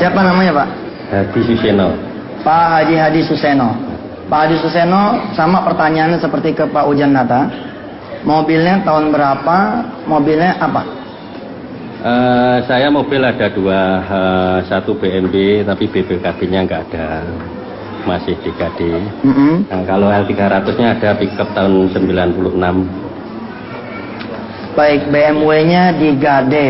Siapa namanya Pak? Hadi Suseno. Pak Haji Hadi Suseno. Pak Hadi Suseno, sama pertanyaannya seperti ke Pak Ujan Nata. Mobilnya tahun berapa? Mobilnya apa? Saya mobil ada dua, satu BMW tapi BPKB-nya nggak ada, masih DKD. Nah, kalau L300-nya ada pickup tahun 96. Baik, BMW-nya digade.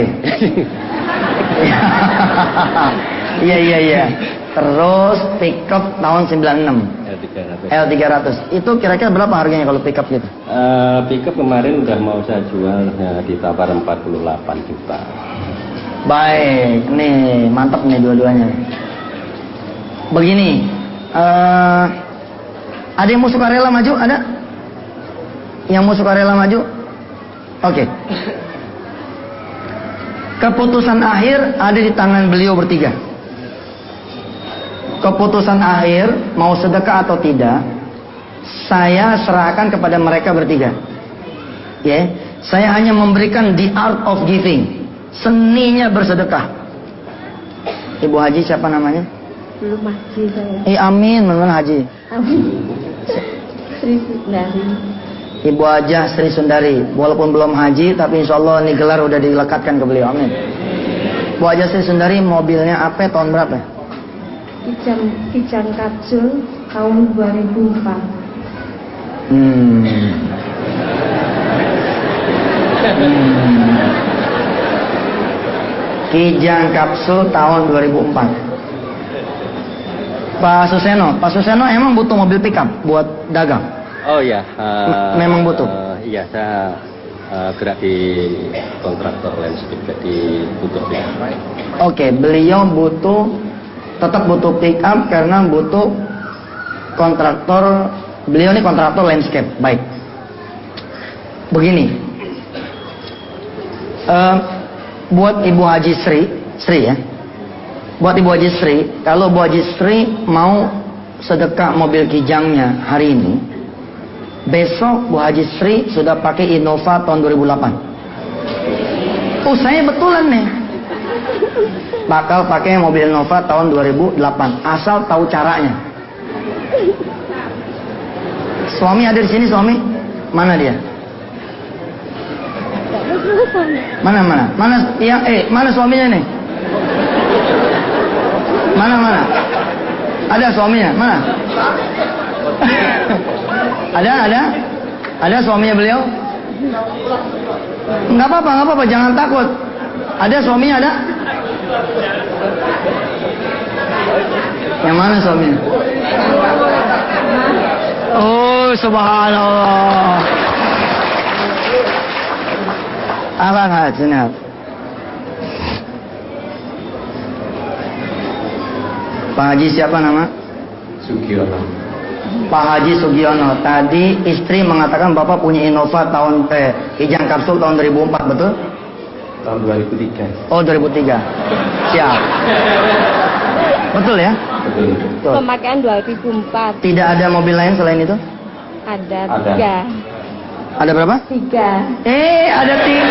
Iya. Terus pickup tahun 96. L300. Itu kira-kira berapa harganya kalau pickup gitu? Pickup kemarin udah mau saya jual ditawar 48 juta. Baik, nih mantap nih dua-duanya. Begini, ada yang mau sukarela maju? Ada? Yang mau sukarela maju? Oke. Keputusan akhir ada di tangan beliau bertiga. Keputusan akhir mau sedekah atau tidak, saya serahkan kepada mereka bertiga. Ya, saya hanya memberikan the art of giving, seninya bersedekah. Ibu Haji siapa namanya? Belum Haji saya. Amin, mana Haji? Amin. Sri Sundari. Ibu Hajah Sri Sundari, walaupun belum haji, tapi insya Allah ini gelar udah dilekatkan ke beliau. Amin. Bu Hajah Sri Sundari, mobilnya apa? Tahun berapa? Kijang Kapsul tahun 2004. Kijang Kapsul tahun 2004. Pak Suseno emang butuh mobil pickup buat dagang? Oh ya, memang butuh. Iya, saya gerak di kontraktor landscape, jadi butuh pickup. Oke, beliau tetap butuh pickup karena butuh kontraktor. Beliau ini kontraktor landscape. Baik. Begini, buat Ibu Haji Sri ya. Buat Ibu Haji Sri, kalau Bu Haji Sri mau sedekah mobil kijangnya hari ini, besok Bu Haji Sri sudah pakai Innova tahun 2008. Saya betulan nih. Bakal pakai mobil Innova tahun 2008, asal tahu caranya. Suami ada di sini, suami? Mana dia? Mana? Mana suaminya nih? Mana? Ada suaminya? Mana? Ada suaminya beliau? Enggak apa-apa, jangan takut. Ada suaminya, ada? Yang mana suaminya? Oh, subhanallah. Sini. Pak Haji siapa nama? Sugiono. Pak Haji Sugiono. Tadi istri mengatakan Bapak punya Innova Kijang Kapsul tahun 2004, betul? Tahun 2003. Oh, 2003. Siap. Betul ya? Betul. Pemakaian 2004. Tidak ada mobil lain selain itu? Ada 3. Ada berapa? 3. Ada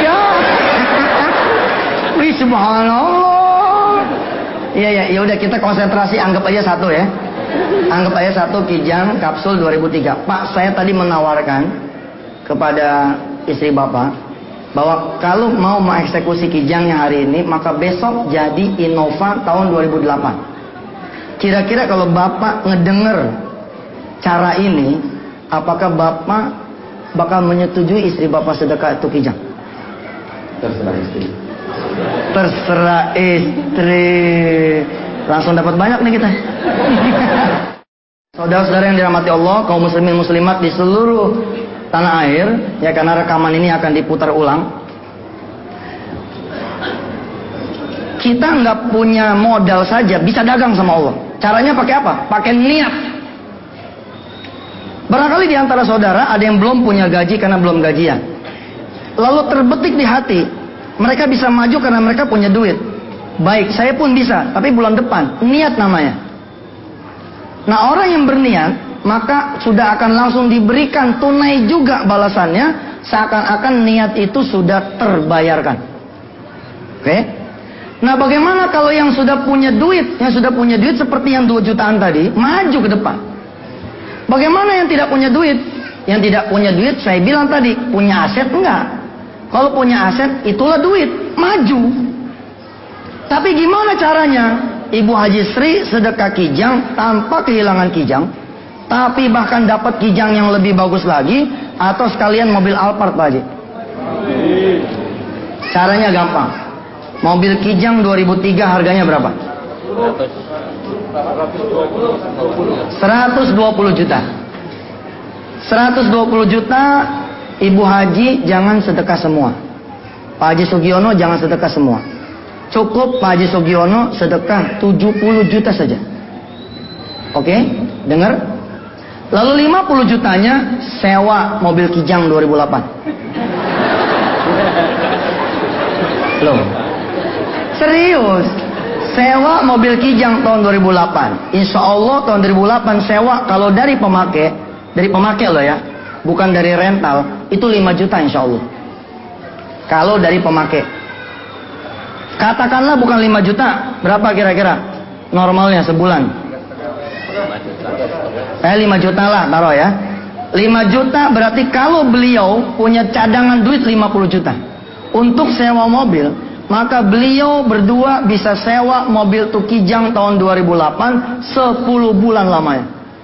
3. Wih, subhanallah. Iya, ya udah kita konsentrasi, anggap aja satu ya. Anggap aja satu Kijang Kapsul 2003. Pak, saya tadi menawarkan kepada istri Bapak bahwa kalau mau mengeksekusi kijangnya hari ini, maka besok jadi Innova tahun 2008. Kira-kira kalau Bapak ngedenger cara ini, apakah Bapak bakal menyetujui istri Bapak sedekah itu kijang? Terserah istri. Terserah istri. Langsung dapat banyak nih kita. Saudara-saudara yang dirahmati Allah, kaum muslimin muslimat di seluruh tanah air, ya, karena rekaman ini akan diputar ulang. Kita nggak punya modal saja bisa dagang sama Allah. Caranya pakai apa? Pakai niat. Barangkali di antara saudara ada yang belum punya gaji karena belum gajian. Lalu terbetik di hati, mereka bisa maju karena mereka punya duit. Baik, saya pun bisa, tapi bulan depan. Niat namanya. Nah, orang yang berniat, maka sudah akan langsung diberikan tunai juga balasannya, seakan-akan niat itu sudah terbayarkan. Oke? Nah, bagaimana kalau yang sudah punya duit? Yang sudah punya duit seperti yang 2 jutaan tadi, maju ke depan. Bagaimana yang tidak punya duit? Yang tidak punya duit, saya bilang tadi, punya aset enggak? Kalau punya aset, itulah duit, maju. Tapi gimana caranya? Ibu Haji Sri sedekah kijang tanpa kehilangan kijang, tapi bahkan dapat kijang yang lebih bagus lagi, atau sekalian mobil Alphard, Pak Haji. Caranya gampang. Mobil kijang 2003 harganya berapa? 120 juta. 120 juta, Ibu Haji jangan sedekah semua. Pak Haji Sugiono jangan sedekah semua. Cukup Pak Haji Sugiono sedekah 70 juta saja. Oke? Dengar? Lalu 50 jutanya sewa mobil kijang 2008. Loh. Serius. Sewa mobil kijang tahun 2008. Insya Allah tahun 2008 sewa kalau dari pemakai loh ya, bukan dari rental, itu 5 juta insya Allah. Kalau dari pemakai. Katakanlah bukan 5 juta, berapa kira-kira normalnya sebulan? 5 juta lah taruh ya. 5 juta berarti kalau beliau punya cadangan duit 50 juta untuk sewa mobil, maka beliau berdua bisa sewa mobil tuh kijang tahun 2008 10 bulan lamanya.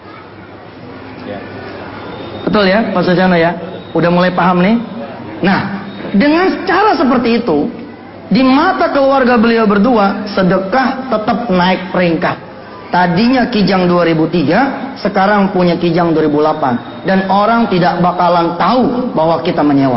Betul ya Pak Sujana ya? Udah mulai paham nih? Nah, dengan cara seperti itu, di mata keluarga beliau berdua, sedekah tetap naik peringkat. Tadinya kijang 2003, sekarang punya kijang 2008. Dan orang tidak bakalan tahu bahwa kita menyewa.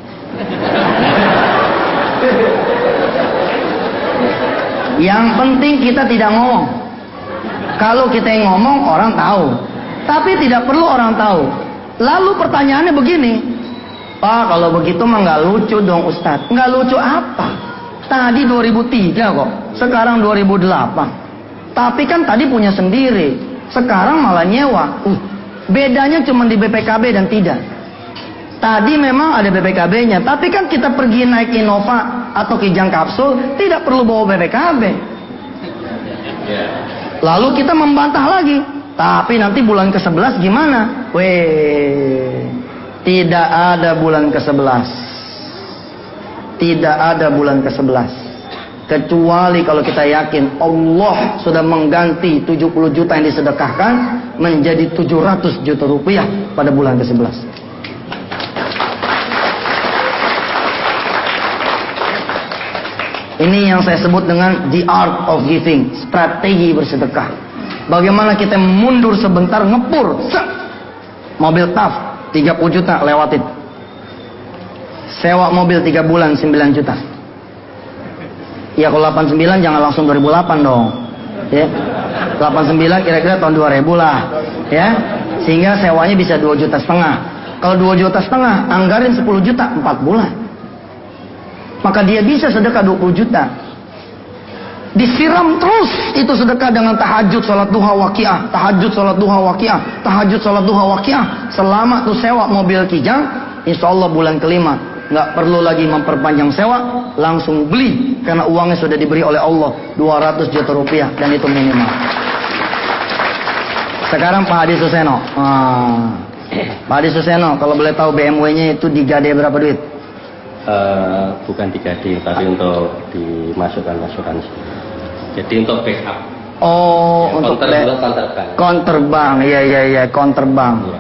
Yang penting kita tidak ngomong. Kalau kita yang ngomong, orang tahu. Tapi tidak perlu orang tahu. Lalu pertanyaannya begini, Pak, kalau begitu mah nggak lucu dong Ustadz. Nggak lucu apa? Tadi 2003 kok, sekarang 2008. Tapi kan tadi punya sendiri, sekarang malah nyewa. Bedanya cuma di BPKB dan tidak. Tadi memang ada BPKB-nya, tapi kan kita pergi naik Innova atau kijang kapsul, tidak perlu bawa BPKB. Lalu kita membantah lagi, tapi nanti bulan ke-11 gimana? Tidak ada bulan ke-11. Tidak ada bulan ke-11. Kecuali kalau kita yakin Allah sudah mengganti 70 juta yang disedekahkan menjadi 700 juta rupiah pada bulan ke-11. Ini yang saya sebut dengan the art of giving, strategi bersedekah. Bagaimana kita mundur sebentar, ngepur, mobil TAF 30 juta lewatin. Sewa mobil 3 bulan 9 juta. Ya kalau 89 jangan langsung 2008 dong. Ya. 89 kira-kira tahun 2000 lah. Ya. Sehingga sewanya bisa 2,5 juta. Kalau 2,5 juta, anggarin 10 juta 4 bulan. Maka dia bisa sedekah 20 juta. Disiram terus itu sedekah dengan tahajud, salat duha, waqiah, tahajud, salat duha, waqiah, tahajud, salat duha, waqiah. Selama tuh sewa mobil kijang, insya Allah bulan kelima nggak perlu lagi memperpanjang sewa, langsung beli karena uangnya sudah diberi oleh Allah 200 juta rupiah dan itu minimal. Sekarang Pak Hadi Suseno, Pak Hadi Suseno, kalau boleh tahu BMW-nya itu digade berapa duit? Bukan digade, tapi untuk dimasukkan asuransi. Jadi untuk backup. Oh, ya, untuk konterbang. Iya, konterbang. Ya.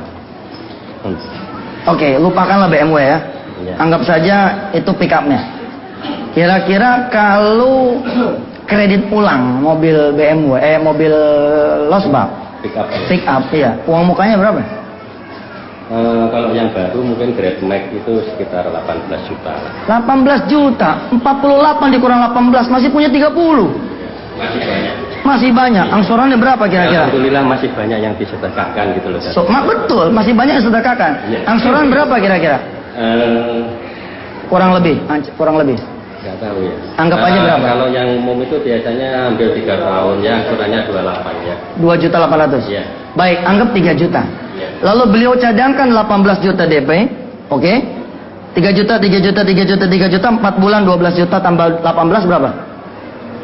Oke, lupakanlah BMW ya. Ya. Anggap saja itu pick up-nya. Kira-kira kalau kredit ulang mobil BMW, mobil losbak, pick up, iya. Uang mukanya berapa? Kalau yang baru mungkin Grab Max itu sekitar 18 juta. 18 juta, 48 dikurang 18 masih punya 30. Masih banyak. Masih banyak. Angsurannya berapa kira-kira? Alhamdulillah masih banyak yang disedekahkan gitu loh. Betul, masih banyak yang disedekahkan. Ya. Angsuran berapa kira-kira? Kurang lebih. Nggak tahu ya. Anggap aja berapa? Kalau yang umum itu biasanya hampir 3 tahun ya, angsurannya 28 ya. 2.800.000. Ya. Baik, anggap 3 juta. Ya. Lalu beliau cadangkan 18 juta DP, oke? 3 juta, 4 bulan 12 juta tambah 18 berapa?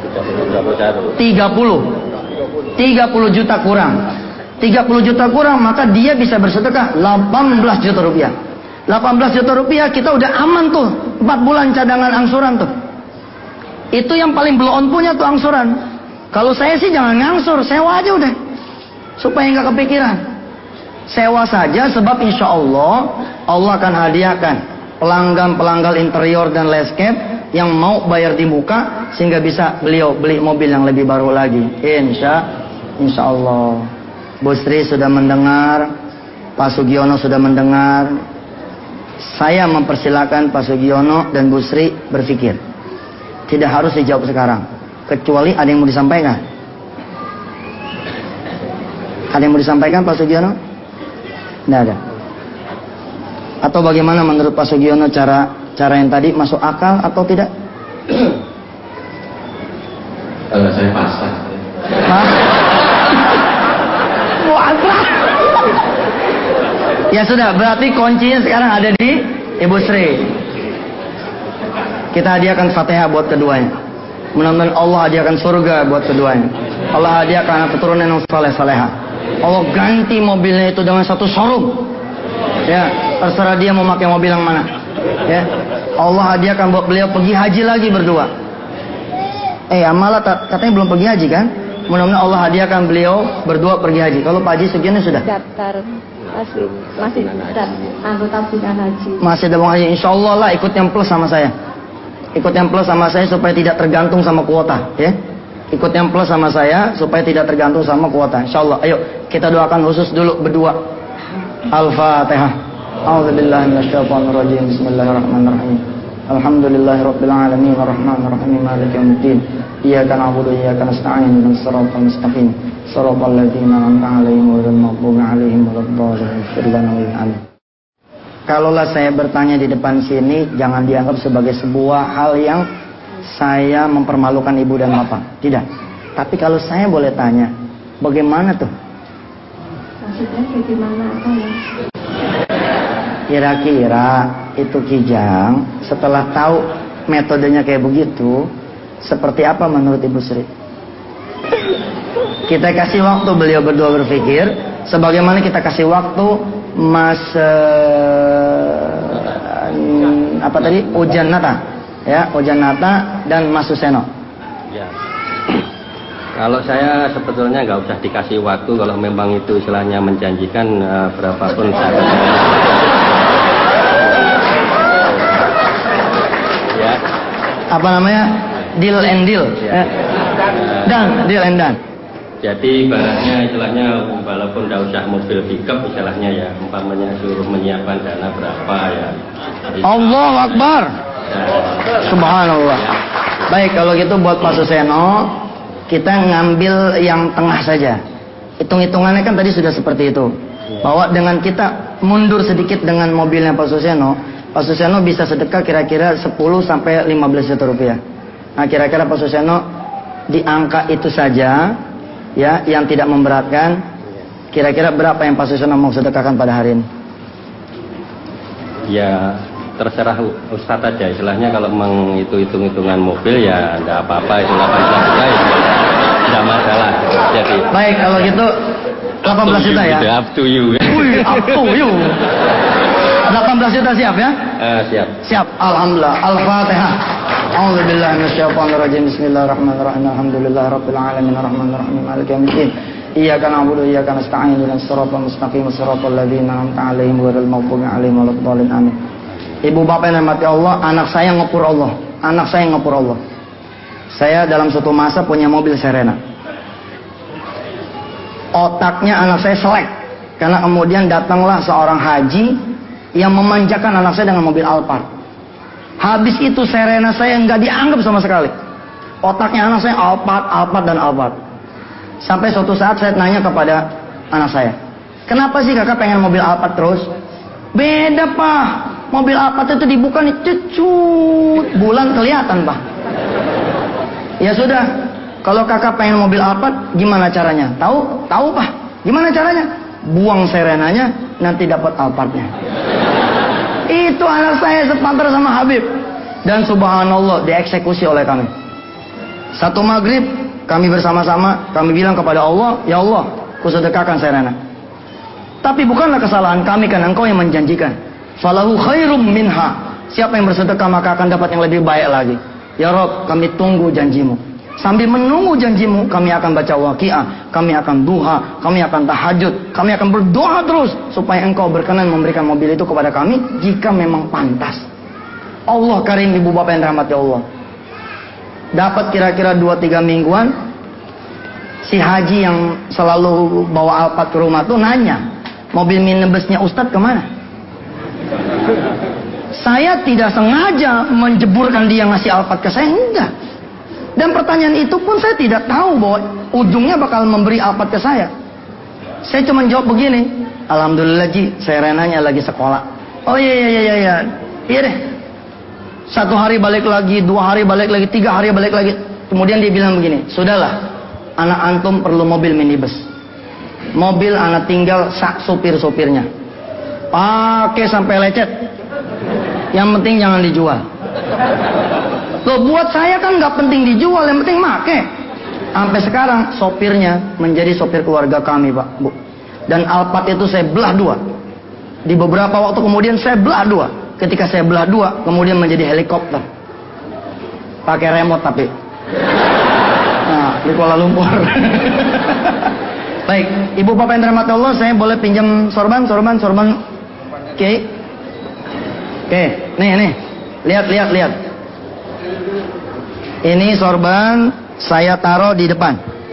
30 juta kurang. 30 juta kurang, maka dia bisa bersedekah 18 juta rupiah. 18 juta rupiah kita udah aman tuh. 4 bulan cadangan angsuran tuh. Itu yang paling blow on punya tuh angsuran. Kalau saya sih jangan ngangsur, sewa aja udah. Supaya nggak kepikiran. Sewa saja, sebab insya Allah akan hadiahkan pelanggan interior dan landscape yang mau bayar di muka, sehingga bisa beliau beli mobil yang lebih baru lagi. Insya Allah. Bu Sri sudah mendengar, Pak Sugiono sudah mendengar. Saya mempersilakan Pak Sugiono dan Bu Sri berpikir. Tidak harus dijawab sekarang, kecuali ada yang mau disampaikan. Ada yang mau disampaikan Pak Sugiono? Tidak ada. Atau bagaimana menurut Pak Sugiono cara yang tadi masuk akal atau tidak? Kalau saya pasrah. Ya sudah, berarti kuncinya sekarang ada di Ibu Sri. Kita hadiahkan Fatihah buat keduanya. Mudah-mudahan Allah hadiahkan surga buat keduanya. Allah hadiahkan anak keturunan yang saleh-saleha. Allah ganti mobilnya itu dengan satu showroom. Ya, terserah dia mau pakai mobil yang mana. Ya, Allah hadiahkan buat beliau pergi haji lagi berdua. Malah katanya belum pergi haji kan? Mudah-mudahan Allah hadiahkan beliau berdua pergi haji. Kalau Pak Haji Sugiono sudah daftar masih anggota binaan haji. Masih ada Bang Haji. Insya Allah lah ikut yang plus sama saya. Ikut yang plus sama saya supaya tidak tergantung sama kuota, ya. Ikut yang plus sama saya supaya tidak tergantung sama kuota. Insya Allah. Ayo kita doakan khusus dulu berdua. Al-Fatihah. A'udzubillahi minasyaitonirrajim. Bismillahirrahmanirrahim. Alhamdulillahirabbil alamin arrahmanirrahim maliki yaumiddin. Iyyaka na'budu wa iyyaka nasta'in ihdinas siratal mustaqim. Shiratal ladzina an'amta 'alaihim ghairil maghdubi 'alaihim waladdallin. Kalaulah saya bertanya di depan sini, jangan dianggap sebagai sebuah hal yang saya mempermalukan ibu dan bapak. Tidak. Tapi kalau saya boleh tanya, bagaimana tuh? Maksudnya bagaimana apa ya? Kira-kira itu Kijang setelah tahu metodenya kayak begitu, seperti apa menurut Ibu Sri? Kita kasih waktu beliau berdua berpikir, sebagaimana kita kasih waktu Mas Ujan Nata, ya, Ujan Nata dan Mas Suseno. Ya. Kalau saya sebetulnya nggak usah dikasih waktu, kalau memang itu istilahnya menjanjikan berapapun saya. Ya. Apa namanya? Deal and deal. Ya. Deal and done. Jadi ibaratnya istilahnya walaupun tidak usah mobil pickup istilahnya ya, umpamanya suruh menyiapkan dana berapa ya. Allahu Akbar. Ya. Subhanallah. Ya. Baik, kalau gitu buat Pak Suseno, kita ngambil yang tengah saja. Hitung-hitungannya kan tadi sudah seperti itu. Bahwa dengan kita mundur sedikit dengan mobilnya Pak Suseno bisa sedekah kira-kira 10 sampai 15 juta rupiah. Nah, kira-kira Pak Suseno di angka itu saja, ya, yang tidak memberatkan, kira-kira berapa yang Pak Suseno mau sedekahkan pada hari ini? Ya, terserah Ustadz aja. Istilahnya kalau menghitung-hitungan mobil ya enggak apa-apa, itu 18 juta ya enggak masalah. Jadi baik, kalau gitu 18 juta ya. Up to you. Wih, up to you. 18 juta siap ya? Siap. Siap. Alhamdulillah. Al-Fatihah. A'udzubillahi minasyaitonirrajim. Bismillahirrahmanirrahim. Alhamdulillahirabbil alamin arrahmanirrahim maliki yaumiddin. Iyyaka na'budu wa iyyaka nasta'in ihdinas siratal mustaqim siratal ladzina an'amta 'alaihim ghairil maghdubi 'alaihim waladdallin. Amin. Ibu bapak yang dirahmati Allah, anak saya ngepur Allah. Anak saya ngepur Allah. Saya dalam suatu masa punya mobil Serena. Otaknya anak saya selek karena kemudian datanglah seorang haji yang memanjakan anak saya dengan mobil Alphard. Habis itu Serena saya nggak dianggap sama sekali. Otaknya anak saya Alphard. Sampai suatu saat saya nanya kepada anak saya, kenapa sih kakak pengen mobil Alphard terus? Beda pak, mobil Alphard itu dibuka nih cecut, bulan kelihatan pak. Ya sudah, kalau kakak pengen mobil Alphard gimana caranya? Tahu pak, gimana caranya? Buang Serenanya, nanti dapat Alphardnya. Itu anak saya sepantar sama Habib. Dan subhanallah dieksekusi oleh kami. Satu maghrib kami bersama-sama, kami bilang kepada Allah, ya Allah, kusedekahkan Serena. Tapi bukanlah kesalahan kami, kan Engkau yang menjanjikan. Falahu khairum minha. Siapa yang bersedekah maka akan dapat yang lebih baik lagi. Ya Rob, kami tunggu janjimu. Sambil menunggu janjimu, kami akan baca Waqiah, kami akan duha, kami akan tahajud, kami akan berdoa terus supaya Engkau berkenan memberikan mobil itu kepada kami jika memang pantas. Allah karim, ibu bapak yang dirahmati Allah. Dapat kira-kira 2-3 mingguan, si haji yang selalu bawa Alphard ke rumah tuh nanya, mobil minibusnya Ustadz kemana? Saya tidak sengaja menjeburkan dia ngasih Alphard ke saya, enggak. Dan pertanyaan itu pun saya tidak tahu bahwa ujungnya bakal memberi Alphard ke saya. Saya cuma jawab begini, alhamdulillah Ji, saya Renanya lagi sekolah. Oh iya deh. 1 hari balik lagi, 2 hari balik lagi, 3 hari balik lagi. Kemudian dia bilang begini, sudahlah, anak antum perlu mobil minibus. Mobil anak tinggal sak supir-supirnya. Pakai sampai lecet. Yang penting jangan dijual. Loh, buat saya kan nggak penting dijual, yang penting make. Sampai sekarang sopirnya menjadi sopir keluarga kami, Pak, Bu. Dan Alphard itu saya belah 2. Di beberapa waktu kemudian saya belah 2. Ketika saya belah 2, kemudian menjadi helikopter. Pakai remote tapi. Nah, di Kuala Lumpur. Baik, ibu bapak yang dirahmati Allah, saya boleh pinjam sorban. Oke, nih. Lihat. Ini sorban saya taruh di depan.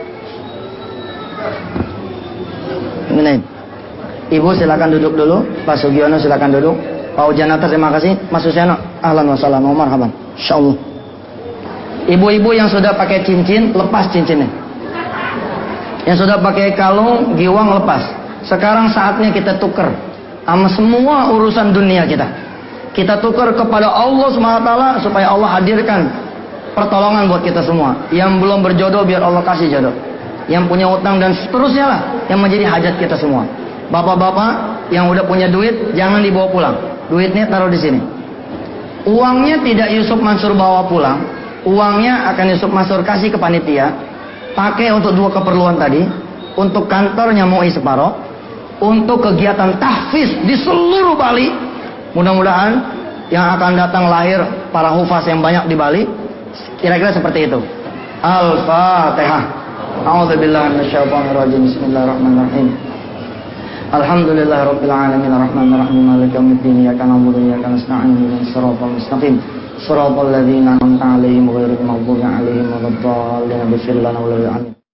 Ini. Ibu silakan duduk dulu. Pak Sugiono silakan duduk. Pak Ujanata terima kasih. Mas Susiano, ahlan wa salam, marhaban. Insyaallah. Ibu-ibu yang sudah pakai cincin, lepas cincinnya. Yang sudah pakai kalung, giwang, lepas. Sekarang saatnya kita tuker sama semua urusan dunia kita. Kita tukar kepada Allah SWT supaya Allah hadirkan pertolongan buat kita semua. Yang belum berjodoh biar Allah kasih jodoh. Yang punya utang dan seterusnya lah yang menjadi hajat kita semua. Bapak-bapak yang udah punya duit jangan dibawa pulang. Duitnya taruh di sini. Uangnya tidak Yusuf Mansur bawa pulang. Uangnya akan Yusuf Mansur kasih ke panitia. Pakai untuk 2 keperluan tadi. Untuk kantornya MUI Separoh. Untuk kegiatan tahfiz di seluruh Bali. Mudah-mudahan yang akan datang lahir para hufaz yang banyak di Bali. Kira-kira seperti itu. Al-Fatihah. A'udzubillahi minasyaitonirrajim. Bismillahirrahmanirrahim. Alhamdulillahirabbil alamin arrahmanirrahim maliki yaumiddin iyyaka na'budu wa iyyaka nasta'in ihdinas siratal mustaqim siratal ladzina an'amta 'alaihim ghairil maghdubi 'alaihim waladdallin. Bismillahirrahmanirrahim.